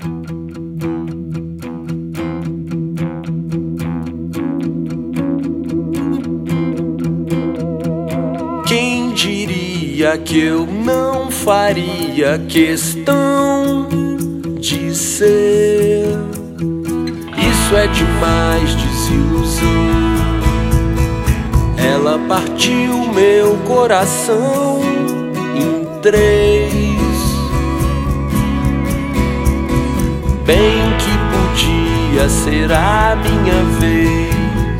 Quem diria que eu não faria questão de ser? Isso é demais, desilusão. Ela partiu meu coração em três. Bem que podia ser a minha vez.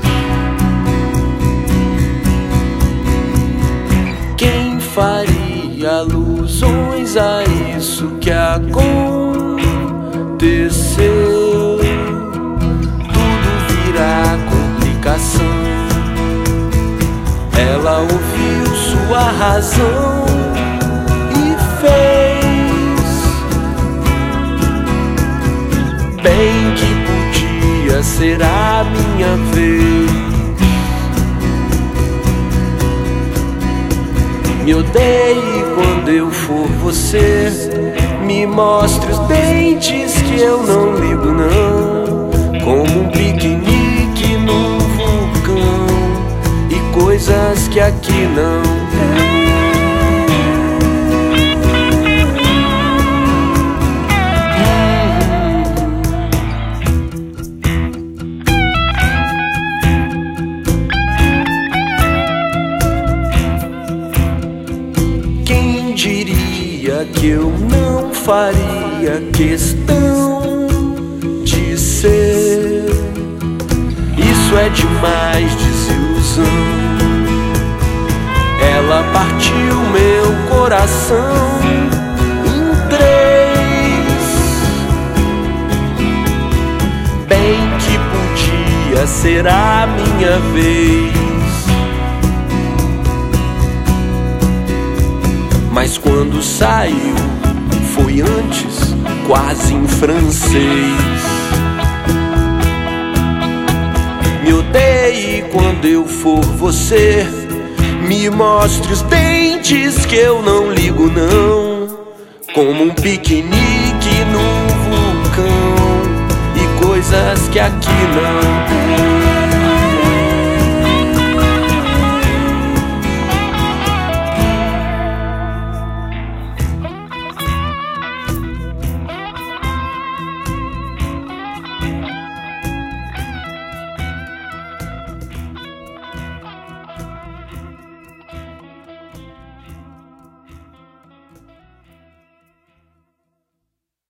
Quem faria alusões a isso que aconteceu? Tudo virá complicação. Ela ouviu sua razão e fez. Bem que podia ser a minha vez. Me odeie quando eu for você. Me mostre os dentes que eu não ligo não. Como um piquenique num vulcão e coisas que aqui não tem. Quem diria que eu não faria questão de ser? Isso é demais, desilusão. Ela partiu meu coração em três. Bem que podia ser a minha vez. Mas quando saiu, foi antes, quase em francês. Me odeie quando eu for você. Me mostre os dentes que eu não ligo não. Como um piquenique num vulcão e coisas que aqui não tem.